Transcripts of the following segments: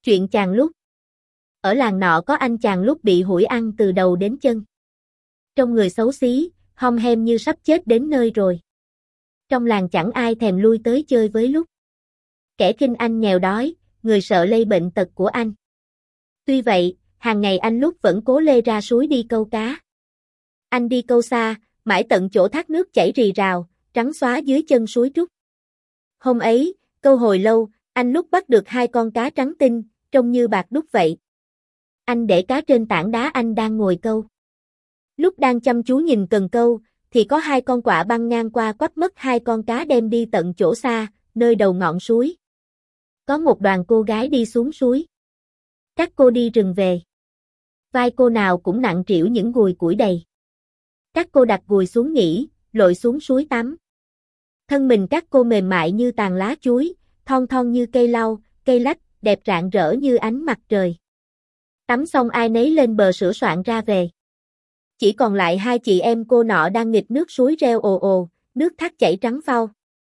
Chuyện chàng lúc. Ở làng nọ có anh chàng lúc bị hủi ăn từ đầu đến chân. Trong người xấu xí, hom hem như sắp chết đến nơi rồi. Trong làng chẳng ai thèm lui tới chơi với lúc. Kẻ khinh anh nghèo đói, người sợ lây bệnh tật của anh. Tuy vậy, hàng ngày anh lúc vẫn cố lê ra suối đi câu cá. Anh đi câu xa, mãi tận chỗ thác nước chảy rì rào, trắng xóa dưới chân suối trúc. Hôm ấy, câu hồi lâu, anh lúc bắt được 2 con cá trắng tinh, trông như bạc đúc vậy. Anh để cá trên tảng đá anh đang ngồi câu. Lúc đang chăm chú nhìn cần câu, thì có 2 con quạ băng ngang qua quắp mất 2 con cá đem đi tận chỗ xa, nơi đầu ngọn suối. Có một đoàn cô gái đi xuống suối. Các cô đi rừng về. Vai cô nào cũng nặng trĩu những gùi củi đầy. Các cô đặt gùi xuống nghỉ, lội xuống suối tắm. Thân mình các cô mềm mại như tàn lá chuối, thon thon như cây lau, cây lách, đẹp rạng rỡ như ánh mặt trời. Tắm xong ai nấy lên bờ sửa soạn ra về. Chỉ còn lại 2 chị em cô nọ đang nghịch nước suối reo ồ ồ, nước thác chảy trắng phau.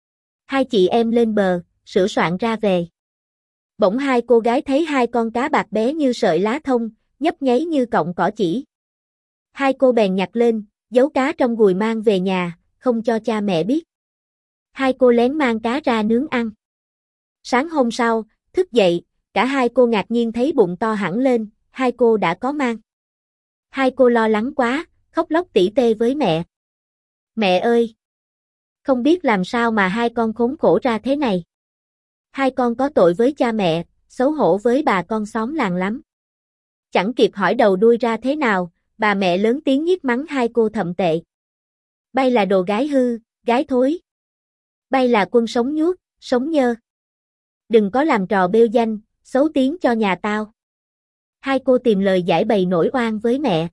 2 chị em lên bờ, sửa soạn ra về. Bỗng 2 cô gái thấy 2 con cá bạc bé như sợi lá thông, nhấp nháy như cọng cỏ chỉ. 2 cô bèn nhặt lên, giấu cá trong gùi mang về nhà, không cho cha mẹ biết. 2 cô lén mang cá ra nướng ăn. Sáng hôm sau, thức dậy, cả 2 cô ngạc nhiên thấy bụng to hẳn lên, 2 cô đã có mang. 2 cô lo lắng quá, khóc lóc tỉ tê với mẹ. Mẹ ơi! Không biết làm sao mà 2 con khốn khổ ra thế này. 2 con có tội với cha mẹ, xấu hổ với bà con xóm làng lắm. Chẳng kịp hỏi đầu đuôi ra thế nào, bà mẹ lớn tiếng nhiếc mắng 2 cô thậm tệ. Bay là đồ gái hư, gái thối. Bay là quân sống nhuốc, sống nhơ. Đừng có làm trò bêu danh, xấu tiếng cho nhà tao. 2 cô tìm lời giải bày nổi oan với mẹ.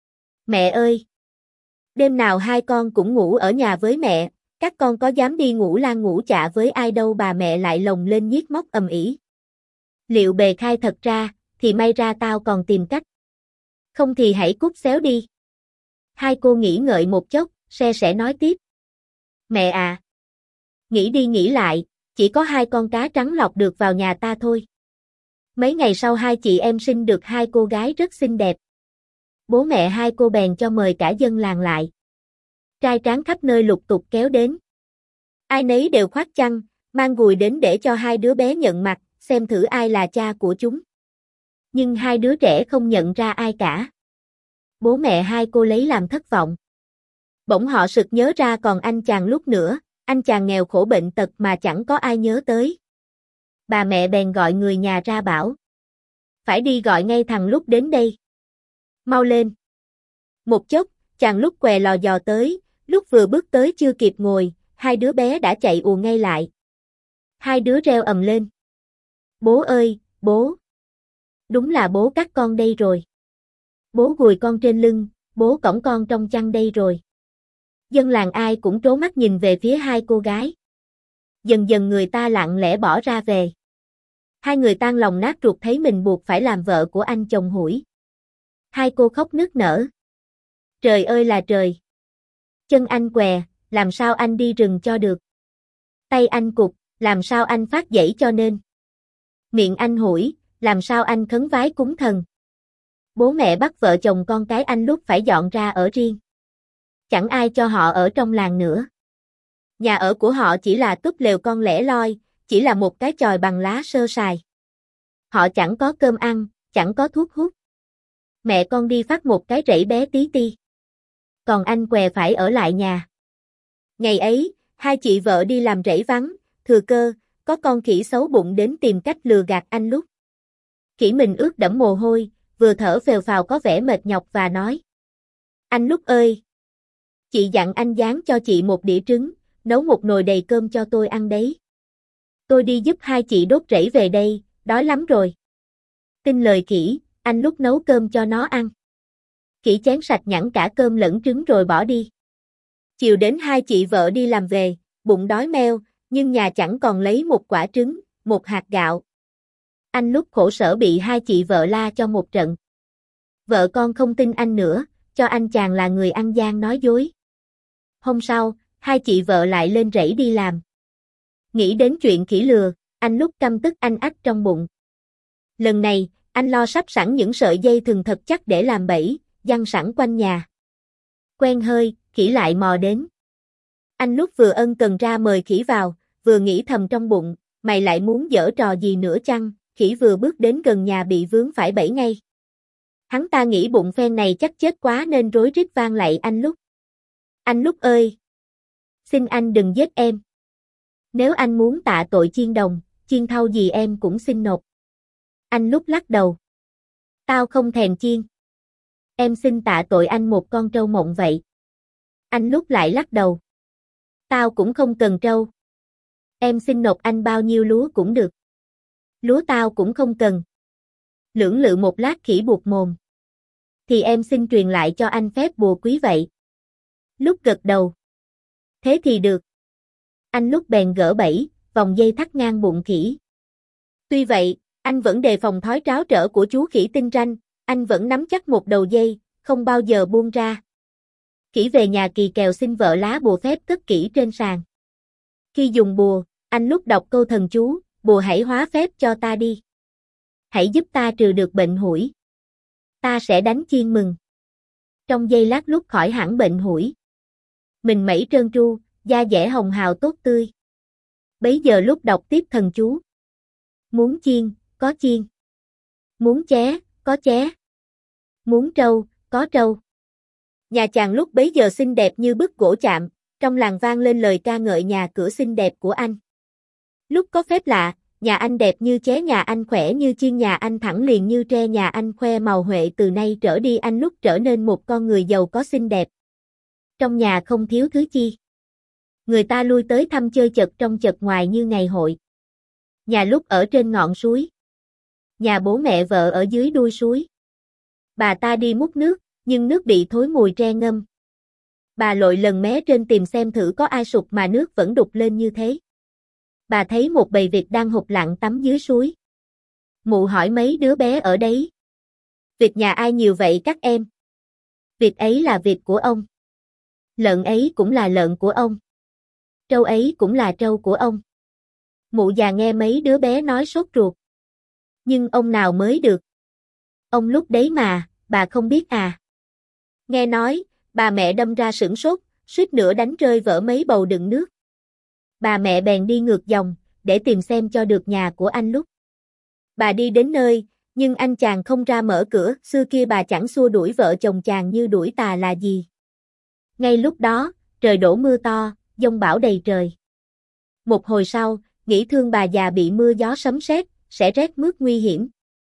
Mẹ ơi! Đêm nào 2 con cũng ngủ ở nhà với mẹ, các con có dám đi ngủ lang ngủ chạ với ai đâu, bà mẹ lại lồng lên nhiếc móc ầm ĩ. Liệu bề khai thật ra, thì may ra tao còn tìm cách. Không thì hãy cút xéo đi. 2 cô nghĩ ngợi một chốc, sẽ nói tiếp. Mẹ à! Nghĩ đi nghĩ lại, chỉ có 2 con cá trắng lọt được vào nhà ta thôi. Mấy ngày sau 2 chị em sinh được 2 cô gái rất xinh đẹp. Bố mẹ 2 cô bèn cho mời cả dân làng lại. Trai tráng khắp nơi lục tục kéo đến. Ai nấy đều khoác chăn, mang gùi đến để cho 2 đứa bé nhận mặt, xem thử ai là cha của chúng. Nhưng 2 đứa trẻ không nhận ra ai cả. Bố mẹ 2 cô lấy làm thất vọng. Bỗng họ sực nhớ ra còn anh chàng lúc nữa, anh chàng nghèo khổ bệnh tật mà chẳng có ai nhớ tới. Bà mẹ bèn gọi người nhà ra bảo. Phải đi gọi ngay thằng Lúc đến đây. Mau lên. Một chốc, chàng Lúc què lò dò tới, Lúc vừa bước tới chưa kịp ngồi, 2 đứa bé đã chạy ùa ngay lại. 2 đứa reo ầm lên. Bố ơi, bố! Đúng là bố các con đây rồi. Bố gùi con trên lưng, bố cõng con trong chăn đây rồi. Dân làng ai cũng trố mắt nhìn về phía 2 cô gái. Dần dần người ta lặng lẽ bỏ ra về. 2 người tan lòng nát ruột thấy mình buộc phải làm vợ của anh chồng hủi. 2 cô khóc nức nở. Trời ơi là trời! Chân anh què, làm sao anh đi rừng cho được? Tay anh cụt, làm sao anh phát dãy cho nên? Miệng anh hủi, làm sao anh khấn vái cúng thần? Bố mẹ bắt vợ chồng con cái anh Lúc phải dọn ra ở riêng. Chẳng ai cho họ ở trong làng nữa. Nhà ở của họ chỉ là túp lều con lẻ loi, chỉ là một cái chòi bằng lá sơ sài. Họ chẳng có cơm ăn, chẳng có thuốc hút. Mẹ con đi phát một cái rẫy bé tí ti. Còn anh què phải ở lại nhà. Ngày ấy, 2 chị vợ đi làm rẫy vắng, thừa cơ, có con khỉ xấu bụng đến tìm cách lừa gạt anh Lúc. Khỉ mình ướt đẫm mồ hôi, vừa thở phèo phào có vẻ mệt nhọc và nói. Anh Lúc ơi! Chị dặn anh dán cho chị một đĩa trứng, nấu một nồi đầy cơm cho tôi ăn đấy. Tôi đi giúp 2 chị đốt rẫy về đây, đói lắm rồi. Tin lời khỉ, anh Lúc nấu cơm cho nó ăn. Khỉ chén sạch nhẵn cả cơm lẫn trứng rồi bỏ đi. Chiều đến 2 chị vợ đi làm về, bụng đói meo, nhưng nhà chẳng còn lấy một quả trứng, một hạt gạo. Anh Lúc khổ sở bị 2 chị vợ la cho một trận. Vợ con không tin anh nữa, cho anh chàng là người ăn gian nói dối. Hôm sau, 2 chị vợ lại lên rẫy đi làm. Nghĩ đến chuyện khỉ lừa, anh Lúc căm tức anh ách trong bụng. Lần này, anh lo sắp sẵn những sợi dây thừng thật chắc để làm bẫy, giăng sẵn quanh nhà. Quen hơi, khỉ lại mò đến. Anh lúc vừa ân cần ra mời khỉ vào, vừa nghĩ thầm trong bụng, mày lại muốn giở trò gì nữa chăng? Khỉ vừa bước đến gần nhà bị vướng phải bẫy ngay. Hắn ta nghĩ bụng phen này chắc chết quá nên rối rít vang lạy anh Lúc. Anh Lúc ơi! Xin anh đừng giết em. Nếu anh muốn tạ tội chiên đồng, chiên thau gì em cũng xin nộp. Anh Lúc lắc đầu. Tao không thèm chiên. Em xin tạ tội anh một con trâu mộng vậy. Anh Lúc lại lắc đầu. Tao cũng không cần trâu. Em xin nộp anh bao nhiêu lúa cũng được. Lúa tao cũng không cần. Lưỡng lự một lát khỉ buộc mồm. Thì em xin truyền lại cho anh phép bùa quý vậy. Lúc gật đầu. Thế thì được. Anh Lúc bèn gỡ bẫy, vòng dây thắt ngang bụng khỉ. Tuy vậy, anh vẫn đề phòng thói tráo trở của chú khỉ tinh ranh, anh vẫn nắm chắc một đầu dây, không bao giờ buông ra. Khỉ về nhà kỳ kèo xin vợ lá bùa phép cất kỹ trên sàn. Khi dùng bùa, anh Lúc đọc câu thần chú, bùa hãy hóa phép cho ta đi. Hãy giúp ta trừ được bệnh hủi. Ta sẽ đánh chiên mừng. Trong giây lát Lúc khỏi hẳn bệnh hủi. Mình mẩy trơn tru, da dẻ hồng hào tốt tươi. Bấy giờ Lúc đọc tiếp thần chú. Muốn chiên, có chiên. Muốn ché, có ché. Muốn trâu, có trâu. Nhà chàng Lúc bấy giờ xinh đẹp như bức gỗ chạm, trong làng vang lên lời ca ngợi nhà cửa xinh đẹp của anh. Lúc có phép lạ, nhà anh đẹp như ché, nhà anh khỏe như chiên, nhà anh thẳng liền như tre, nhà anh khoe màu huệ. Từ nay trở đi anh Lúc trở nên một con người giàu có xinh đẹp. Trong nhà không thiếu thứ chi. Người ta lui tới thăm chơi chật trong chật ngoài như ngày hội. Nhà Lúc ở trên ngọn suối. Nhà bố mẹ vợ ở dưới đuôi suối. Bà ta đi múc nước, nhưng nước bị thối mùi tre ngâm. Bà lội lần mé trên tìm xem thử có ai sụp mà nước vẫn đục lên như thế. Bà thấy một bầy vịt đang hụp lặng tắm dưới suối. Mụ hỏi mấy đứa bé ở đấy. Vịt nhà ai nhiều vậy các em? Vịt ấy là vịt của ông. Lợn ấy cũng là lợn của ông. Trâu ấy cũng là trâu của ông. Mụ già nghe mấy đứa bé nói sốt ruột. Nhưng ông nào mới được? Ông Lúc đấy mà, bà không biết à? Nghe nói, bà mẹ đâm ra sửng sốt, suýt nữa đánh rơi vỡ mấy bầu đựng nước. Bà mẹ bèn đi ngược dòng, để tìm xem cho được nhà của anh Lúc. Bà đi đến nơi, nhưng anh chàng không ra mở cửa, xưa kia bà chẳng xua đuổi vợ chồng chàng như đuổi tà là gì. Ngay lúc đó, trời đổ mưa to, giông bão đầy trời. Một hồi sau, nghĩ thương bà già bị mưa gió sấm sét, sẽ rét mướt nguy hiểm.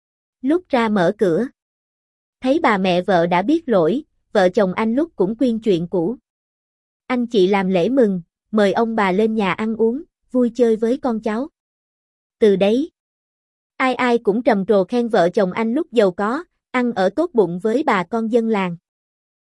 Lúc ra mở cửa, thấy bà mẹ vợ đã biết lỗi, vợ chồng anh Lúc cũng quyên chuyện cũ. Anh chị làm lễ mừng, mời ông bà lên nhà ăn uống, vui chơi với con cháu. Từ đấy, ai ai cũng trầm trồ khen vợ chồng anh Lúc giàu có, ăn ở tốt bụng với bà con dân làng.